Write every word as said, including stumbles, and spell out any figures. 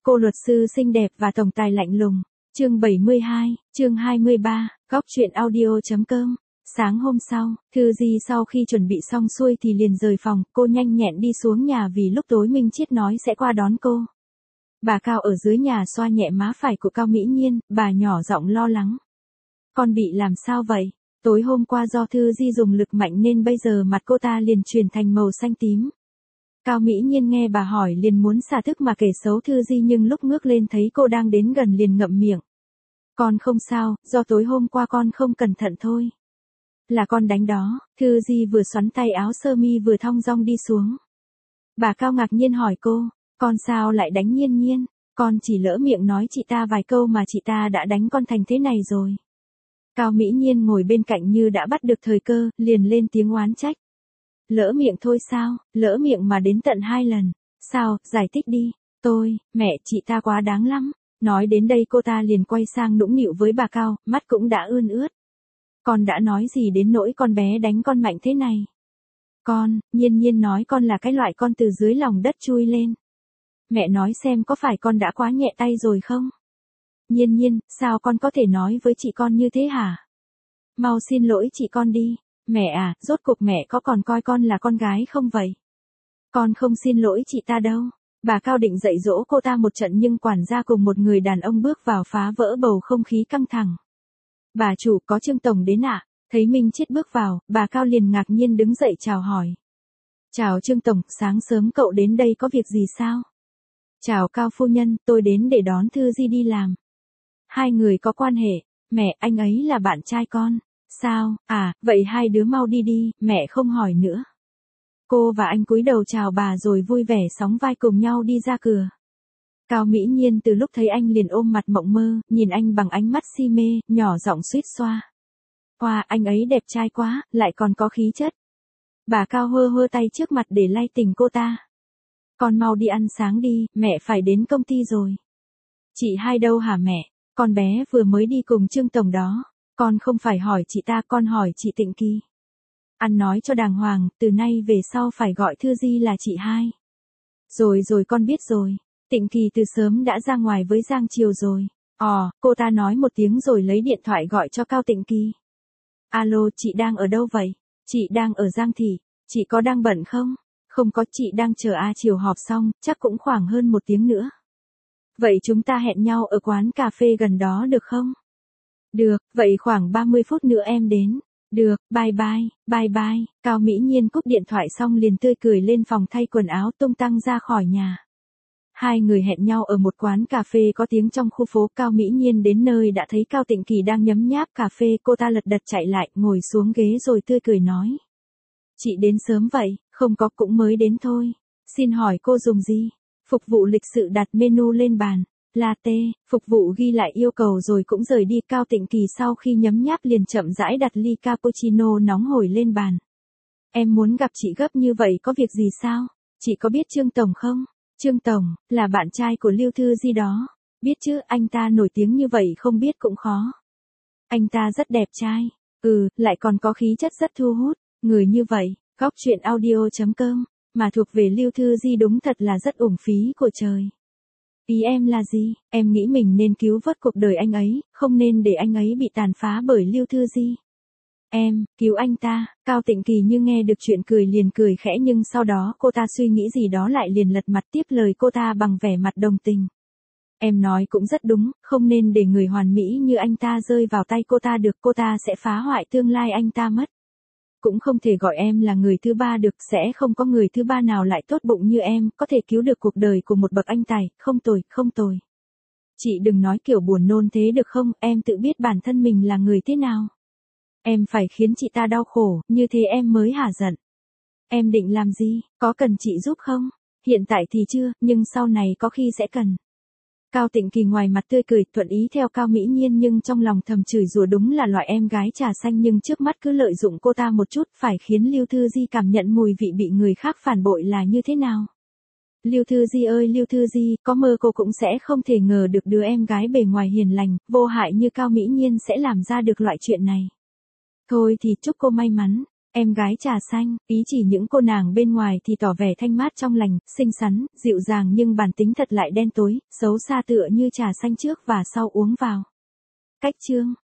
cô luật sư xinh đẹp và tổng tài lạnh lùng. Chương bảy mươi hai, chương hai mươi ba, góc truyện audio.com. Sáng hôm sau, Thư Di sau khi chuẩn bị xong xuôi thì liền rời phòng, cô nhanh nhẹn đi xuống nhà vì lúc tối Minh Chiết nói sẽ qua đón cô. Bà Cao ở dưới nhà xoa nhẹ má phải của Cao Mỹ Nhiên, bà nhỏ giọng lo lắng. Con bị làm sao vậy? Tối hôm qua do Thư Di dùng lực mạnh nên bây giờ mặt cô ta liền chuyển thành màu xanh tím. Cao Mỹ Nhiên nghe bà hỏi liền muốn xả thức mà kể xấu Thư Di nhưng lúc ngước lên thấy cô đang đến gần liền ngậm miệng. Con không sao, do tối hôm qua con không cẩn thận thôi. Là con đánh đó, Thư Di vừa xoắn tay áo sơ mi vừa thong dong đi xuống. Bà Cao ngạc nhiên hỏi cô, con sao lại đánh Nhiên Nhiên, con chỉ lỡ miệng nói chị ta vài câu mà chị ta đã đánh con thành thế này rồi. Cao Mỹ Nhiên ngồi bên cạnh như đã bắt được thời cơ, liền lên tiếng oán trách. Lỡ miệng thôi sao, lỡ miệng mà đến tận hai lần, sao, giải thích đi, tôi, mẹ chị ta quá đáng lắm. Nói đến đây cô ta liền quay sang nũng nịu với bà Cao, mắt cũng đã ươn ướt. Con đã nói gì đến nỗi con bé đánh con mạnh thế này? Con, Nhiên Nhiên nói con là cái loại con từ dưới lòng đất chui lên. Mẹ nói xem có phải con đã quá nhẹ tay rồi không? Nhiên Nhiên, sao con có thể nói với chị con như thế hả? Mau xin lỗi chị con đi. Mẹ à, rốt cuộc mẹ có còn coi con là con gái không vậy? Con không xin lỗi chị ta đâu. Bà Cao định dạy dỗ cô ta một trận nhưng quản gia cùng một người đàn ông bước vào phá vỡ bầu không khí căng thẳng. Bà chủ, có Trương Tổng đến ạ? À? Thấy Minh Chiết bước vào, bà Cao liền ngạc nhiên đứng dậy chào hỏi. Chào Trương Tổng, sáng sớm cậu đến đây có việc gì sao? Chào Cao phu nhân, tôi đến để đón Thư Di đi làm. Hai người có quan hệ, mẹ, anh ấy là bạn trai con. Sao, à, vậy hai đứa mau đi đi, mẹ không hỏi nữa. Cô và anh cúi đầu chào bà rồi vui vẻ sóng vai cùng nhau đi ra cửa. Cao Mỹ Nhiên từ lúc thấy anh liền ôm mặt mộng mơ, nhìn anh bằng ánh mắt si mê, nhỏ giọng suýt xoa. Wow, anh ấy đẹp trai quá, lại còn có khí chất. Bà Cao hơ hơ tay trước mặt để lay tình cô ta. Con mau đi ăn sáng đi, mẹ phải đến công ty rồi. Chị hai đâu hả mẹ? Con bé vừa mới đi cùng Trương Tổng đó. Con không phải hỏi chị ta, con hỏi chị Tịnh Kỳ. Ăn nói cho đàng hoàng, từ nay về sau phải gọi Thư Di là chị hai. Rồi rồi con biết rồi. Tịnh Kỳ từ sớm đã ra ngoài với Giang Triều rồi. Ồ, cô ta nói một tiếng rồi lấy điện thoại gọi cho Cao Tịnh Kỳ. Alo, chị đang ở đâu vậy? Chị đang ở Giang Thị. Chị có đang bận không? Không có, chị đang chờ A Triều họp xong, chắc cũng khoảng hơn một tiếng nữa. Vậy chúng ta hẹn nhau ở quán cà phê gần đó được không? Được, vậy khoảng ba mươi phút nữa em đến. Được, bye bye, bye bye. Cao Mỹ Nhiên cúp điện thoại xong liền tươi cười lên phòng thay quần áo tung tăng ra khỏi nhà. Hai người hẹn nhau ở một quán cà phê có tiếng trong khu phố. Cao Mỹ Nhiên đến nơi đã thấy Cao Tịnh Kỳ đang nhấm nháp cà phê, cô ta lật đật chạy lại, ngồi xuống ghế rồi tươi cười nói. Chị đến sớm vậy, không có cũng mới đến thôi. Xin hỏi cô dùng gì? Phục vụ lịch sự đặt menu lên bàn. Latte, phục vụ ghi lại yêu cầu rồi cũng rời đi. Cao Tịnh Kỳ sau khi nhấm nháp liền chậm rãi đặt ly cappuccino nóng hổi lên bàn. Em muốn gặp chị gấp như vậy có việc gì sao? Chị có biết Trương Tổng không? Trương Tổng, là bạn trai của Lưu Thư Di đó. Biết chứ, anh ta nổi tiếng như vậy không biết cũng khó. Anh ta rất đẹp trai. Ừ, lại còn có khí chất rất thu hút. Người như vậy, góc truyện audio.com, mà thuộc về Lưu Thư Di đúng thật là rất uổng phí của trời. Ý em là gì? Em nghĩ mình nên cứu vớt cuộc đời anh ấy, không nên để anh ấy bị tàn phá bởi Lưu Thư Di. Em, cứu anh ta. Cao Tịnh Kỳ như nghe được chuyện cười liền cười khẽ nhưng sau đó cô ta suy nghĩ gì đó lại liền lật mặt tiếp lời cô ta bằng vẻ mặt đồng tình. Em nói cũng rất đúng, không nên để người hoàn mỹ như anh ta rơi vào tay cô ta được, cô ta sẽ phá hoại tương lai anh ta mất. Cũng không thể gọi em là người thứ ba được, sẽ không có người thứ ba nào lại tốt bụng như em, có thể cứu được cuộc đời của một bậc anh tài, không tồi, không tồi. Chị đừng nói kiểu buồn nôn thế được không, em tự biết bản thân mình là người thế nào. Em phải khiến chị ta đau khổ, như thế em mới hả giận. Em định làm gì, có cần chị giúp không? Hiện tại thì chưa, nhưng sau này có khi sẽ cần. Cao Tịnh Kỳ ngoài mặt tươi cười, thuận ý theo Cao Mỹ Nhiên nhưng trong lòng thầm chửi rủa đúng là loại em gái trà xanh nhưng trước mắt cứ lợi dụng cô ta một chút, phải khiến Lưu Thư Di cảm nhận mùi vị bị người khác phản bội là như thế nào. Lưu Thư Di ơi Lưu Thư Di, có mơ cô cũng sẽ không thể ngờ được đứa em gái bề ngoài hiền lành, vô hại như Cao Mỹ Nhiên sẽ làm ra được loại chuyện này. Thôi thì chúc cô may mắn, Em gái trà xanh, ý chỉ những cô nàng bên ngoài thì tỏ vẻ thanh mát trong lành, xinh xắn, dịu dàng nhưng bản tính thật lại đen tối, xấu xa tựa như trà xanh trước và sau uống vào. Cách chương